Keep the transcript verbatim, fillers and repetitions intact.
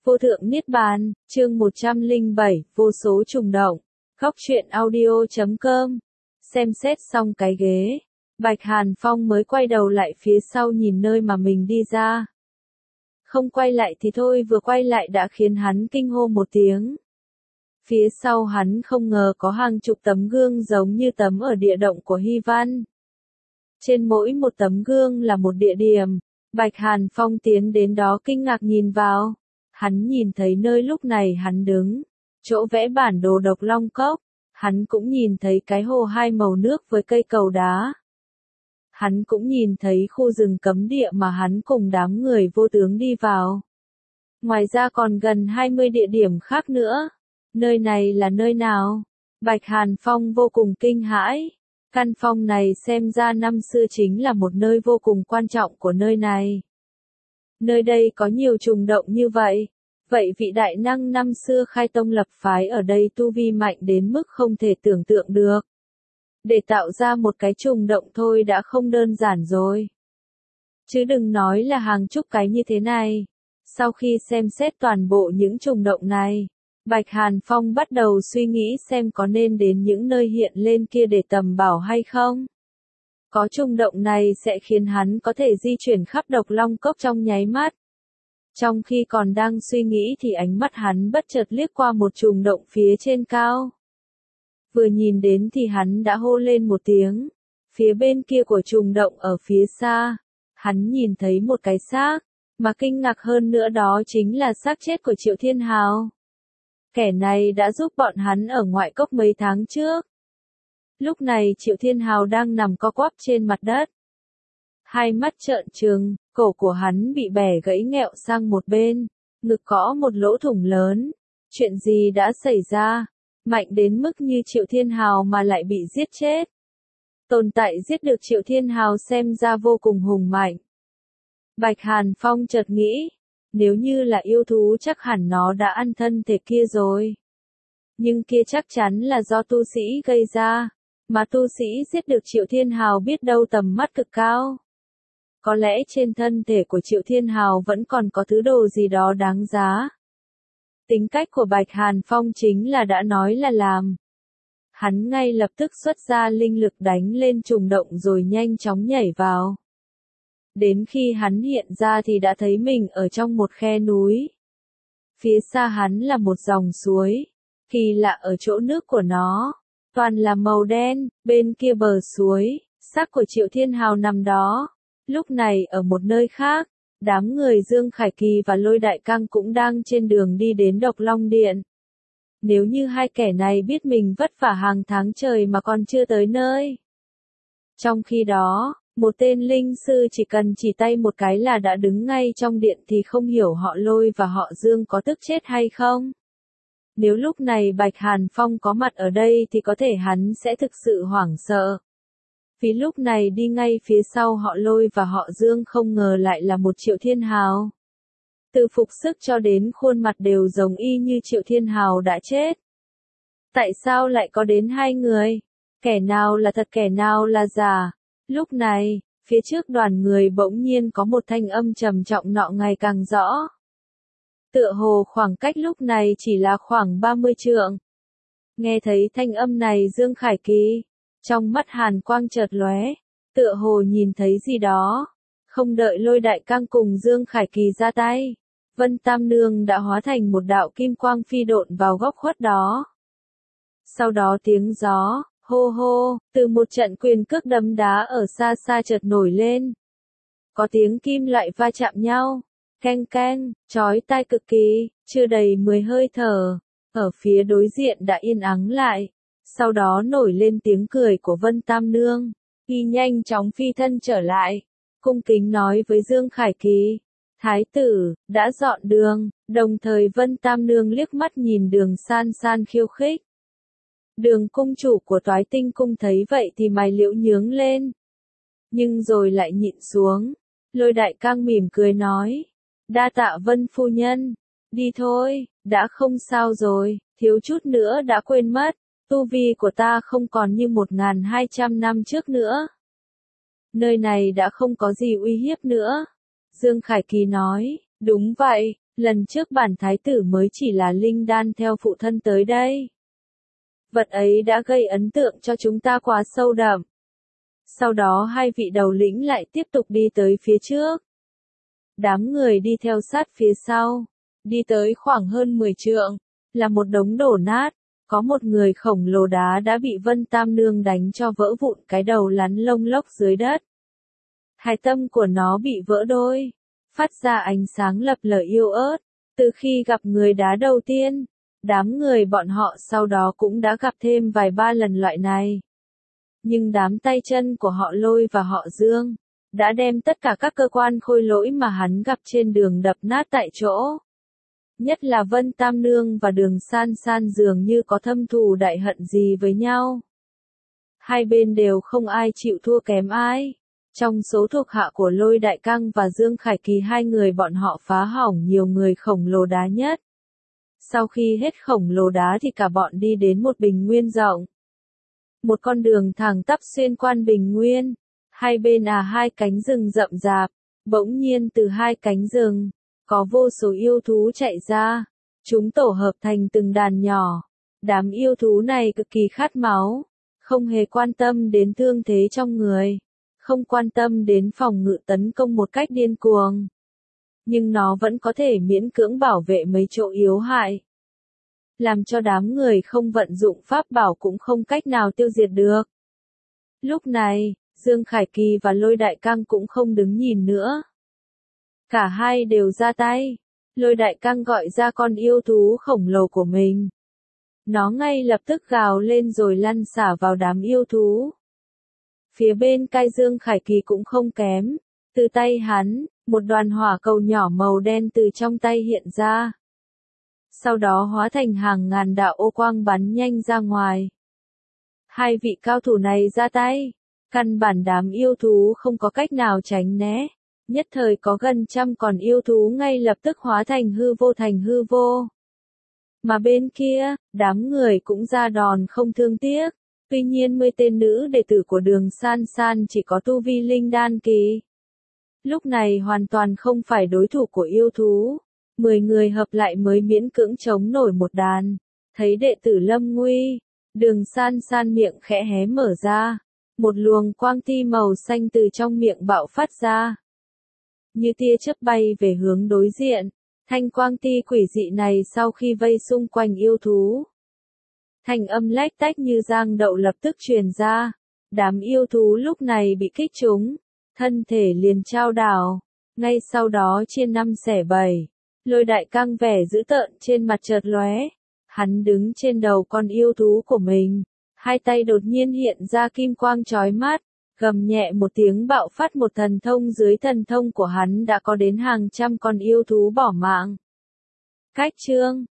Vô thượng Niết Bàn, chương một trăm lẻ bảy, vô số trùng động. Góc truyện audio chấm com. Xem xét xong cái ghế, Bạch Hàn Phong mới quay đầu lại phía sau nhìn nơi mà mình đi ra. Không quay lại thì thôi, vừa quay lại đã khiến hắn kinh hô một tiếng. Phía sau hắn không ngờ có hàng chục tấm gương giống như tấm ở địa động của Hy Văn. Trên mỗi một tấm gương là một địa điểm. Bạch Hàn Phong tiến đến đó kinh ngạc nhìn vào. Hắn nhìn thấy nơi lúc này hắn đứng, chỗ vẽ bản đồ Độc Long Cốc. Hắn cũng nhìn thấy cái hồ hai màu nước với cây cầu đá. Hắn cũng nhìn thấy khu rừng cấm địa mà hắn cùng đám người vô tướng đi vào. Ngoài ra còn gần hai mươi địa điểm khác nữa. Nơi này là nơi nào? Bạch Hàn Phong vô cùng kinh hãi. Căn phòng này xem ra năm xưa chính là một nơi vô cùng quan trọng của nơi này. Nơi đây có nhiều trùng động như vậy. Vậy vị đại năng năm xưa khai tông lập phái ở đây tu vi mạnh đến mức không thể tưởng tượng được. Để tạo ra một cái trùng động thôi đã không đơn giản rồi. Chứ đừng nói là hàng chục cái như thế này. Sau khi xem xét toàn bộ những trùng động này, Bạch Hàn Phong bắt đầu suy nghĩ xem có nên đến những nơi hiện lên kia để tầm bảo hay không. Có trùng động này sẽ khiến hắn có thể di chuyển khắp Độc Long Cốc trong nháy mắt. Trong khi còn đang suy nghĩ thì ánh mắt hắn bất chợt liếc qua một trùng động phía trên cao. Vừa nhìn đến thì hắn đã hô lên một tiếng. Phía bên kia của trùng động ở phía xa, hắn nhìn thấy một cái xác, mà kinh ngạc hơn nữa đó chính là xác chết của Triệu Thiên Hào. Kẻ này đã giúp bọn hắn ở ngoại cốc mấy tháng trước. Lúc này Triệu Thiên Hào đang nằm co quắp trên mặt đất. Hai mắt trợn trừng, cổ của hắn bị bẻ gãy nghẹo sang một bên, ngực có một lỗ thủng lớn. Chuyện gì đã xảy ra? Mạnh đến mức như Triệu Thiên Hào mà lại bị giết chết. Tồn tại giết được Triệu Thiên Hào xem ra vô cùng hùng mạnh. Bạch Hàn Phong chợt nghĩ, nếu như là yêu thú chắc hẳn nó đã ăn thân thể kia rồi. Nhưng kia chắc chắn là do tu sĩ gây ra, mà tu sĩ giết được Triệu Thiên Hào biết đâu tầm mắt cực cao. Có lẽ trên thân thể của Triệu Thiên Hào vẫn còn có thứ đồ gì đó đáng giá. Tính cách của Bạch Hàn Phong chính là đã nói là làm. Hắn ngay lập tức xuất ra linh lực đánh lên trùng động rồi nhanh chóng nhảy vào. Đến khi hắn hiện ra thì đã thấy mình ở trong một khe núi. Phía xa hắn là một dòng suối. Kỳ lạ ở chỗ nước của nó, toàn là màu đen, bên kia bờ suối, xác của Triệu Thiên Hào nằm đó. Lúc này ở một nơi khác, đám người Dương Khải Kỳ và Lôi Đại Cang cũng đang trên đường đi đến Độc Long Điện. Nếu như hai kẻ này biết mình vất vả hàng tháng trời mà còn chưa tới nơi. Trong khi đó, một tên linh sư chỉ cần chỉ tay một cái là đã đứng ngay trong điện thì không hiểu họ Lôi và họ Dương có tức chết hay không. Nếu lúc này Bạch Hàn Phong có mặt ở đây thì có thể hắn sẽ thực sự hoảng sợ. Vì lúc này đi ngay phía sau họ Lôi và họ Dương không ngờ lại là một Triệu Thiên Hào. Từ phục sức cho đến khuôn mặt đều giống y như Triệu Thiên Hào đã chết. Tại sao lại có đến hai người? Kẻ nào là thật kẻ nào là giả? Lúc này, phía trước đoàn người bỗng nhiên có một thanh âm trầm trọng nọ ngày càng rõ. Tựa hồ khoảng cách lúc này chỉ là khoảng ba mươi trượng. Nghe thấy thanh âm này Dương Khải Kỳ, trong mắt hàn quang chợt lóe, tựa hồ nhìn thấy gì đó. Không đợi Lôi Đại Cang cùng Dương Khải Kỳ ra tay, Vân Tam Nương đã hóa thành một đạo kim quang phi độn vào góc khuất đó. Sau đó tiếng gió, hô hô, từ một trận quyền cước đấm đá ở xa xa chợt nổi lên. Có tiếng kim loại va chạm nhau, keng keng, chói tai cực kỳ, chưa đầy mười hơi thở, ở phía đối diện đã yên ắng lại. Sau đó nổi lên tiếng cười của Vân Tam Nương, y nhanh chóng phi thân trở lại, cung kính nói với Dương Khải Kỳ, Thái tử, đã dọn đường, đồng thời Vân Tam Nương liếc mắt nhìn Đường San San khiêu khích. Đường cung chủ của Toái Tinh cung thấy vậy thì mày liễu nhướng lên. Nhưng rồi lại nhịn xuống, Lôi Đại Cang mỉm cười nói, đa tạ Vân phu nhân, đi thôi, đã không sao rồi, thiếu chút nữa đã quên mất. Tu vi của ta không còn như một nghìn hai trăm năm trước nữa. Nơi này đã không có gì uy hiếp nữa. Dương Khải Kỳ nói, đúng vậy, Lần trước bản thái tử mới chỉ là linh đan theo phụ thân tới đây. Vật ấy đã gây ấn tượng cho chúng ta quá sâu đậm. Sau đó hai vị đầu lĩnh lại tiếp tục đi tới phía trước. Đám người đi theo sát phía sau. Đi tới khoảng hơn mười trượng. Là một đống đổ nát. Có một người khổng lồ đá đã bị Vân Tam Nương đánh cho vỡ vụn cái đầu lắn lông lốc dưới đất. Hai tâm của nó bị vỡ đôi. Phát ra ánh sáng lập lờ yếu ớt. Từ khi gặp người đá đầu tiên, đám người bọn họ sau đó cũng đã gặp thêm vài ba lần loại này. Nhưng đám tay chân của họ Lôi và họ Dương đã đem tất cả các cơ quan khôi lỗi mà hắn gặp trên đường đập nát tại chỗ. Nhất là Vân Tam Nương và Đường San San dường như có thâm thù đại hận gì với nhau. Hai bên đều không ai chịu thua kém ai. Trong số thuộc hạ của Lôi Đại Căng và Dương Khải Kỳ, hai người bọn họ phá hỏng nhiều người khổng lồ đá nhất. Sau khi hết khổng lồ đá thì cả bọn đi đến một bình nguyên rộng. Một con đường thẳng tắp xuyên qua bình nguyên. Hai bên là hai cánh rừng rậm rạp. Bỗng nhiên từ hai cánh rừng, có vô số yêu thú chạy ra. Chúng tổ hợp thành từng đàn nhỏ. Đám yêu thú này cực kỳ khát máu. Không hề quan tâm đến thương thế trong người. Không quan tâm đến phòng ngự tấn công một cách điên cuồng. Nhưng nó vẫn có thể miễn cưỡng bảo vệ mấy chỗ yếu hại. Làm cho đám người không vận dụng pháp bảo cũng không cách nào tiêu diệt được. Lúc này, Dương Khải Kỳ và Lôi Đại Căng cũng không đứng nhìn nữa. Cả hai đều ra tay. Lôi Đại Căng gọi ra con yêu thú khổng lồ của mình. Nó ngay lập tức gào lên rồi lăn xả vào đám yêu thú. Phía bên cai Dương Khải Kỳ cũng không kém. Từ tay hắn, một đoàn hỏa cầu nhỏ màu đen từ trong tay hiện ra. Sau đó hóa thành hàng ngàn đạo ô quang bắn nhanh ra ngoài. Hai vị cao thủ này ra tay. Căn bản đám yêu thú không có cách nào tránh né. Nhất thời có gần trăm con yêu thú ngay lập tức hóa thành hư vô thành hư vô. Mà bên kia, đám người cũng ra đòn không thương tiếc. Tuy nhiên mười tên nữ đệ tử của Đường San San chỉ có tu vi linh đan kỳ. Lúc này hoàn toàn không phải đối thủ của yêu thú. Mười người hợp lại mới miễn cưỡng chống nổi một đàn. Thấy đệ tử lâm nguy, Đường San San miệng khẽ hé mở ra. Một luồng quang ti màu xanh từ trong miệng bạo phát ra. Như tia chớp bay về hướng đối diện. Thanh quang ti quỷ dị này sau khi vây xung quanh yêu thú. Thanh âm lách tách như giang đậu lập tức truyền ra. Đám yêu thú lúc này bị kích trúng. Thân thể liền trao đảo. Ngay sau đó chia năm xẻ bảy. Lôi Đại Căng vẻ dữ tợn trên mặt chợt lóe. Hắn đứng trên đầu con yêu thú của mình. Hai tay đột nhiên hiện ra kim quang chói mắt. Gầm nhẹ một tiếng bạo phát một thần thông, dưới thần thông của hắn đã có đến hàng trăm con yêu thú bỏ mạng. Cách chương